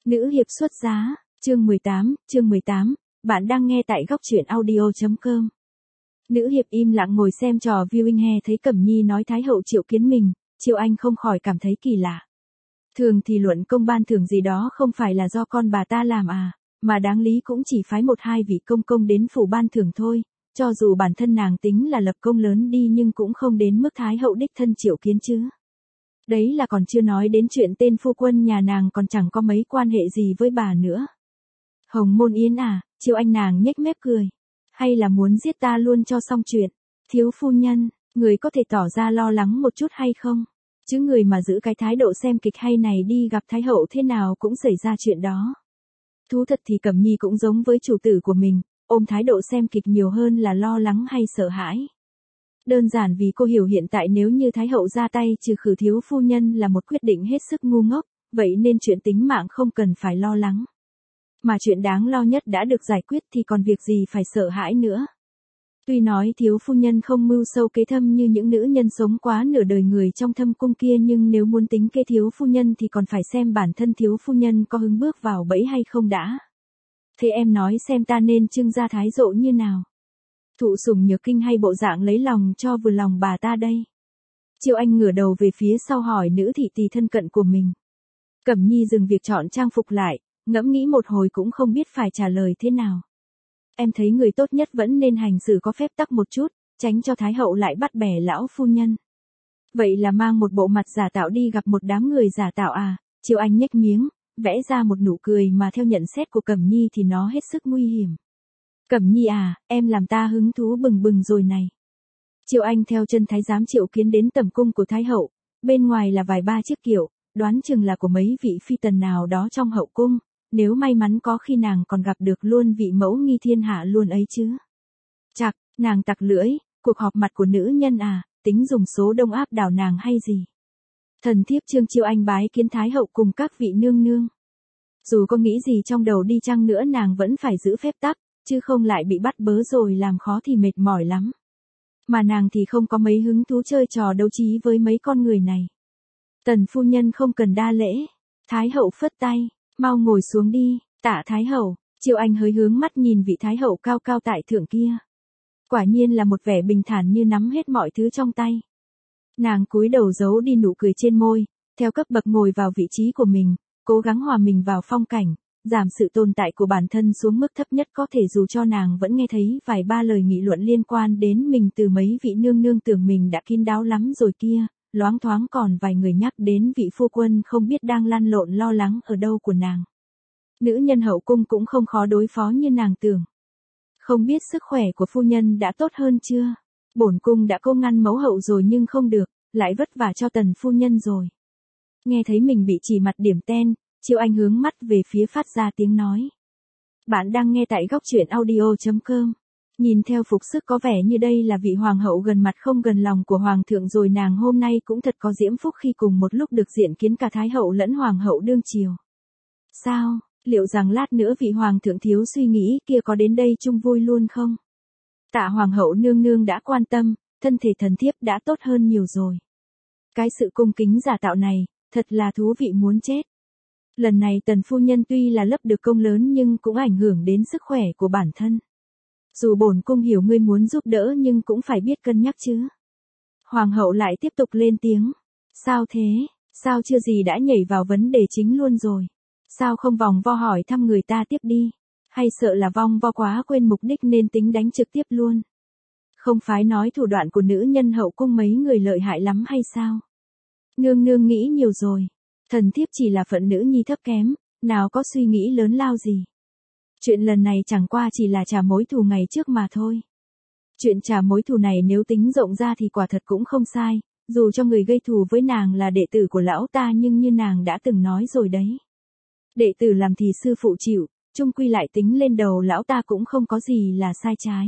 Nữ hiệp xuất giá, chương 18, bạn đang nghe tại góc truyện audio.com. Nữ hiệp im lặng ngồi xem trò viewing hè thấy Cẩm Nhi nói Thái hậu triệu kiến mình, Triệu Anh không khỏi cảm thấy kỳ lạ. Thường thì luận công ban thưởng gì đó không phải là do con bà ta làm à, mà đáng lý cũng chỉ phái một hai vị công công đến phủ ban thưởng thôi, cho dù bản thân nàng tính là lập công lớn đi nhưng cũng không đến mức Thái hậu đích thân triệu kiến chứ. Đấy là còn chưa nói đến chuyện tên phu quân nhà nàng còn chẳng có mấy quan hệ gì với bà nữa. Hồng Môn Yến à, Triệu Anh nàng nhếch mép cười. Hay là muốn giết ta luôn cho xong chuyện. Thiếu phu nhân, người có thể tỏ ra lo lắng một chút hay không? Chứ người mà giữ cái thái độ xem kịch hay này đi gặp Thái hậu thế nào cũng xảy ra chuyện đó. Thú thật thì Cẩm Nhi cũng giống với chủ tử của mình, ôm thái độ xem kịch nhiều hơn là lo lắng hay sợ hãi. Đơn giản vì cô hiểu hiện tại nếu như Thái hậu ra tay trừ khử thiếu phu nhân là một quyết định hết sức ngu ngốc, vậy nên chuyện tính mạng không cần phải lo lắng. Mà chuyện đáng lo nhất đã được giải quyết thì còn việc gì phải sợ hãi nữa. Tuy nói thiếu phu nhân không mưu sâu kế thâm như những nữ nhân sống quá nửa đời người trong thâm cung kia, nhưng nếu muốn tính kế thiếu phu nhân thì còn phải xem bản thân thiếu phu nhân có hứng bước vào bẫy hay không đã. Thế em nói xem ta nên trưng ra thái độ như nào? Thụ sủng nhược kinh hay bộ dạng lấy lòng cho vừa lòng bà ta đây? Triệu Anh ngửa đầu về phía sau hỏi nữ thị tỳ thân cận của mình. Cẩm Nhi dừng việc chọn trang phục lại, ngẫm nghĩ một hồi cũng không biết phải trả lời thế nào. Em thấy người tốt nhất vẫn nên hành xử có phép tắc một chút, tránh cho Thái hậu lại bắt bẻ lão phu nhân. Vậy là mang một bộ mặt giả tạo đi gặp một đám người giả tạo à? Triệu Anh nhếch miếng, vẽ ra một nụ cười mà theo nhận xét của Cẩm Nhi thì nó hết sức nguy hiểm. Cẩm Nhi à, em làm ta hứng thú bừng bừng rồi này. Triệu Anh theo chân thái giám Triệu Kiến đến tẩm cung của Thái hậu, bên ngoài là vài ba chiếc kiệu, đoán chừng là của mấy vị phi tần nào đó trong hậu cung, nếu may mắn có khi nàng còn gặp được luôn vị mẫu nghi thiên hạ luôn ấy chứ. Chạc, nàng tặc lưỡi, cuộc họp mặt của nữ nhân à, tính dùng số đông áp đảo nàng hay gì. Thần thiếp Trương Triệu Anh bái kiến Thái hậu cùng các vị nương nương. Dù có nghĩ gì trong đầu đi chăng nữa nàng vẫn phải giữ phép tắc, chứ không lại bị bắt bớ rồi làm khó thì mệt mỏi lắm. Mà nàng thì không có mấy hứng thú chơi trò đấu trí với mấy con người này. Tần phu nhân không cần đa lễ. Thái hậu phất tay, mau ngồi xuống đi, tạ Thái hậu. Triệu Anh hơi hướng mắt nhìn vị Thái hậu cao cao tại thượng kia. Quả nhiên là một vẻ bình thản như nắm hết mọi thứ trong tay. Nàng cúi đầu giấu đi nụ cười trên môi, theo cấp bậc ngồi vào vị trí của mình, cố gắng hòa mình vào phong cảnh, giảm sự tồn tại của bản thân xuống mức thấp nhất có thể dù cho nàng vẫn nghe thấy vài ba lời nghị luận liên quan đến mình từ mấy vị nương nương tưởng mình đã kín đáo lắm rồi kia, loáng thoáng còn vài người nhắc đến vị phu quân không biết đang lăn lộn lo lắng ở đâu của nàng. Nữ nhân hậu cung cũng không khó đối phó như nàng tưởng. Không biết sức khỏe của phu nhân đã tốt hơn chưa? Bổn cung đã cố ngăn mẫu hậu rồi nhưng không được, lại vất vả cho tần phu nhân rồi. Nghe thấy mình bị chỉ mặt điểm tên, Triệu Anh hướng mắt về phía phát ra tiếng nói. Bạn đang nghe tại góc truyện audio.com. Nhìn theo phục sức có vẻ như đây là vị hoàng hậu gần mặt không gần lòng của hoàng thượng rồi, nàng hôm nay cũng thật có diễm phúc khi cùng một lúc được diện kiến cả thái hậu lẫn hoàng hậu đương triều. Sao, liệu rằng lát nữa vị hoàng thượng thiếu suy nghĩ kia có đến đây chung vui luôn không? Tạ hoàng hậu nương nương đã quan tâm, thân thể thần thiếp đã tốt hơn nhiều rồi. Cái sự cung kính giả tạo này, thật là thú vị muốn chết. Lần này tần phu nhân tuy là lấp được công lớn nhưng cũng ảnh hưởng đến sức khỏe của bản thân. Dù bổn cung hiểu ngươi muốn giúp đỡ nhưng cũng phải biết cân nhắc chứ. Hoàng hậu lại tiếp tục lên tiếng. Sao thế, sao chưa gì đã nhảy vào vấn đề chính luôn rồi. Sao không vòng vo hỏi thăm người ta tiếp đi. Hay sợ là vòng vo quá quên mục đích nên tính đánh trực tiếp luôn. Không phải nói thủ đoạn của nữ nhân hậu cung mấy người lợi hại lắm hay sao? Nương nương nghĩ nhiều rồi. Thần thiếp chỉ là phận nữ nhi thấp kém, nào có suy nghĩ lớn lao gì. Chuyện lần này chẳng qua chỉ là trả mối thù ngày trước mà thôi. Chuyện trả mối thù này nếu tính rộng ra thì quả thật cũng không sai, dù cho người gây thù với nàng là đệ tử của lão ta nhưng như nàng đã từng nói rồi đấy. Đệ tử làm thì sư phụ chịu, chung quy lại tính lên đầu lão ta cũng không có gì là sai trái.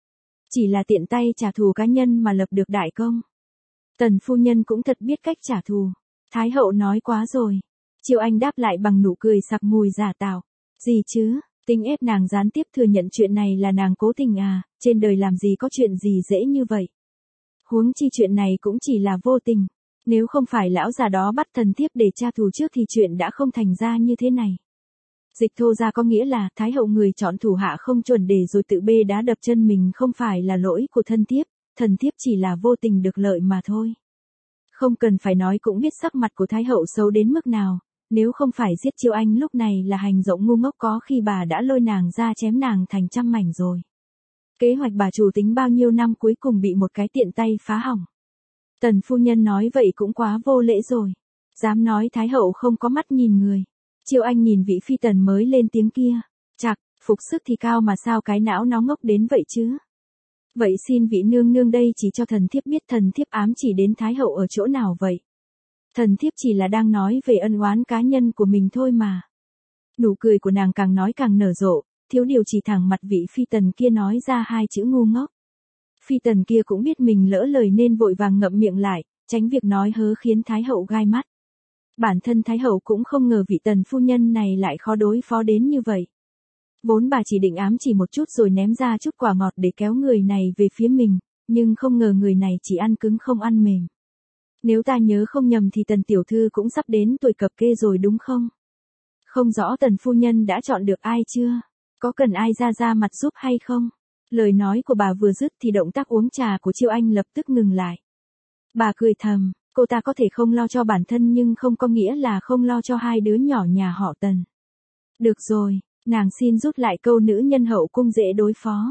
Chỉ là tiện tay trả thù cá nhân mà lập được đại công. Tần phu nhân cũng thật biết cách trả thù. Thái hậu nói quá rồi. Triệu Anh đáp lại bằng nụ cười sặc mùi giả tạo. Gì chứ, tính ép nàng gián tiếp thừa nhận chuyện này là nàng cố tình à, trên đời làm gì có chuyện gì dễ như vậy. Huống chi chuyện này cũng chỉ là vô tình. Nếu không phải lão già đó bắt thần thiếp để tra thù trước thì chuyện đã không thành ra như thế này. Dịch thô ra có nghĩa là Thái hậu người chọn thủ hạ không chuẩn để rồi tự bê đá đập chân mình, không phải là lỗi của thân thiếp, thần thiếp chỉ là vô tình được lợi mà thôi. Không cần phải nói cũng biết sắc mặt của Thái hậu xấu đến mức nào, nếu không phải giết Chiêu Anh lúc này là hành động ngu ngốc, có khi bà đã lôi nàng ra chém nàng thành trăm mảnh rồi. Kế hoạch bà chủ tính bao nhiêu năm cuối cùng bị một cái tiện tay phá hỏng. Tần phu nhân nói vậy cũng quá vô lễ rồi. Dám nói Thái hậu không có mắt nhìn người. Chiêu Anh nhìn vị phi tần mới lên tiếng kia. Chạc, phục sức thì cao mà sao cái não nó ngốc đến vậy chứ? Vậy xin vị nương nương đây chỉ cho thần thiếp biết thần thiếp ám chỉ đến Thái hậu ở chỗ nào vậy? Thần thiếp chỉ là đang nói về ân oán cá nhân của mình thôi mà. Nụ cười của nàng càng nói càng nở rộ, thiếu điều chỉ thẳng mặt vị phi tần kia nói ra hai chữ ngu ngốc. Phi tần kia cũng biết mình lỡ lời nên vội vàng ngậm miệng lại, tránh việc nói hớ khiến Thái hậu gai mắt. Bản thân Thái hậu cũng không ngờ vị tần phu nhân này lại khó đối phó đến như vậy. Vốn bà chỉ định ám chỉ một chút rồi ném ra chút quả ngọt để kéo người này về phía mình, nhưng không ngờ người này chỉ ăn cứng không ăn mềm. Nếu ta nhớ không nhầm thì tần tiểu thư cũng sắp đến tuổi cập kê rồi đúng không? Không rõ tần phu nhân đã chọn được ai chưa? Có cần ai ra mặt giúp hay không? Lời nói của bà vừa dứt thì động tác uống trà của Chiêu Anh lập tức ngừng lại. Bà cười thầm, cô ta có thể không lo cho bản thân nhưng không có nghĩa là không lo cho hai đứa nhỏ nhà họ Tần. Được rồi, nàng xin rút lại câu nữ nhân hậu cung dễ đối phó.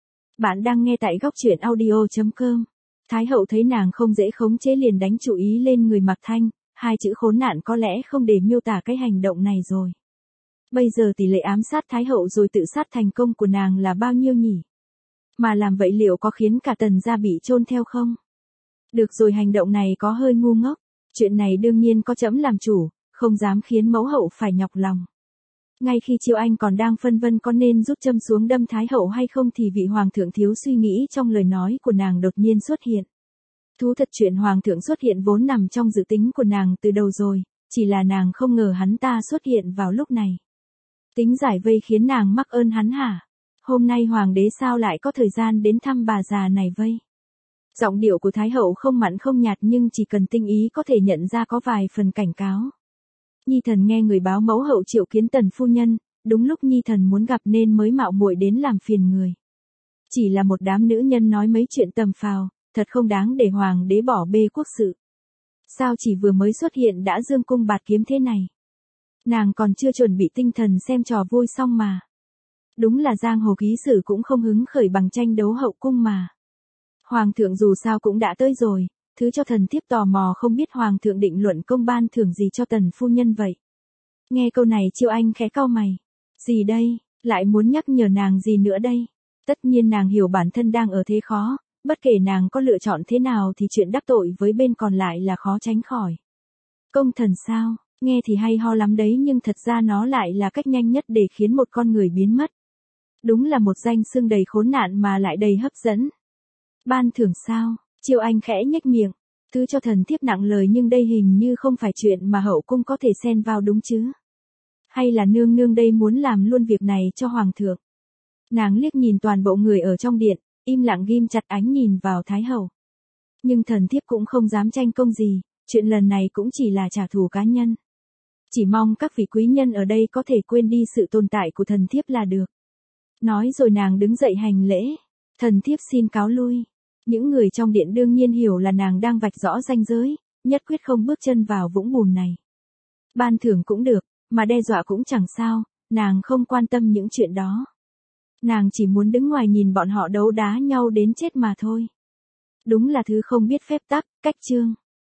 Bạn đang nghe tại góc truyện audio.com. Thái hậu thấy nàng không dễ khống chế liền đánh chú ý lên người Mạc Thanh, hai chữ khốn nạn có lẽ không để miêu tả cái hành động này rồi. Bây giờ tỷ lệ ám sát Thái hậu rồi tự sát thành công của nàng là bao nhiêu nhỉ? Mà làm vậy liệu có khiến cả Tần gia bị chôn theo không? Được rồi, hành động này có hơi ngu ngốc. Chuyện này đương nhiên có trẫm làm chủ, không dám khiến mẫu hậu phải nhọc lòng. Ngay khi Chiêu Anh còn đang phân vân có nên rút châm xuống đâm Thái hậu hay không thì vị hoàng thượng thiếu suy nghĩ trong lời nói của nàng đột nhiên xuất hiện. Thú thật chuyện hoàng thượng xuất hiện vốn nằm trong dự tính của nàng từ đầu rồi, chỉ là nàng không ngờ hắn ta xuất hiện vào lúc này. Tính giải vây khiến nàng mắc ơn hắn hả? Hôm nay hoàng đế sao lại có thời gian đến thăm bà già này vây? Giọng điệu của Thái hậu không mặn không nhạt nhưng chỉ cần tinh ý có thể nhận ra có vài phần cảnh cáo. Nhi thần nghe người báo mẫu hậu triệu kiến Tần phu nhân, đúng lúc Nhi thần muốn gặp nên mới mạo muội đến làm phiền người. Chỉ là một đám nữ nhân nói mấy chuyện tầm phào, thật không đáng để hoàng đế bỏ bê quốc sự. Sao chỉ vừa mới xuất hiện đã dương cung bạt kiếm thế này? Nàng còn chưa chuẩn bị tinh thần xem trò vui xong mà. Đúng là giang hồ ký sử cũng không hứng khởi bằng tranh đấu hậu cung mà. Hoàng thượng dù sao cũng đã tới rồi, thứ cho thần thiếp tò mò không biết hoàng thượng định luận công ban thưởng gì cho Tần phu nhân vậy. Nghe câu này Chiêu Anh khẽ cau mày. Gì đây, lại muốn nhắc nhở nàng gì nữa đây? Tất nhiên nàng hiểu bản thân đang ở thế khó, bất kể nàng có lựa chọn thế nào thì chuyện đắc tội với bên còn lại là khó tránh khỏi. Công thần sao, nghe thì hay ho lắm đấy nhưng thật ra nó lại là cách nhanh nhất để khiến một con người biến mất. Đúng là một danh xưng đầy khốn nạn mà lại đầy hấp dẫn. Ban thưởng sao? Chiêu Anh khẽ nhếch miệng. Thứ cho thần thiếp nặng lời nhưng đây hình như không phải chuyện mà hậu cung có thể xen vào đúng chứ? Hay là nương nương đây muốn làm luôn việc này cho hoàng thượng? Nàng liếc nhìn toàn bộ người ở trong điện, im lặng ghim chặt ánh nhìn vào Thái hậu. Nhưng thần thiếp cũng không dám tranh công gì, chuyện lần này cũng chỉ là trả thù cá nhân. Chỉ mong các vị quý nhân ở đây có thể quên đi sự tồn tại của thần thiếp là được. Nói rồi nàng đứng dậy hành lễ. Thần thiếp xin cáo lui. Những người trong điện đương nhiên hiểu là nàng đang vạch rõ ranh giới, nhất quyết không bước chân vào vũng bùn này. Ban thưởng cũng được, mà đe dọa cũng chẳng sao, nàng không quan tâm những chuyện đó. Nàng chỉ muốn đứng ngoài nhìn bọn họ đấu đá nhau đến chết mà thôi. Đúng là thứ không biết phép tắc, cách chương.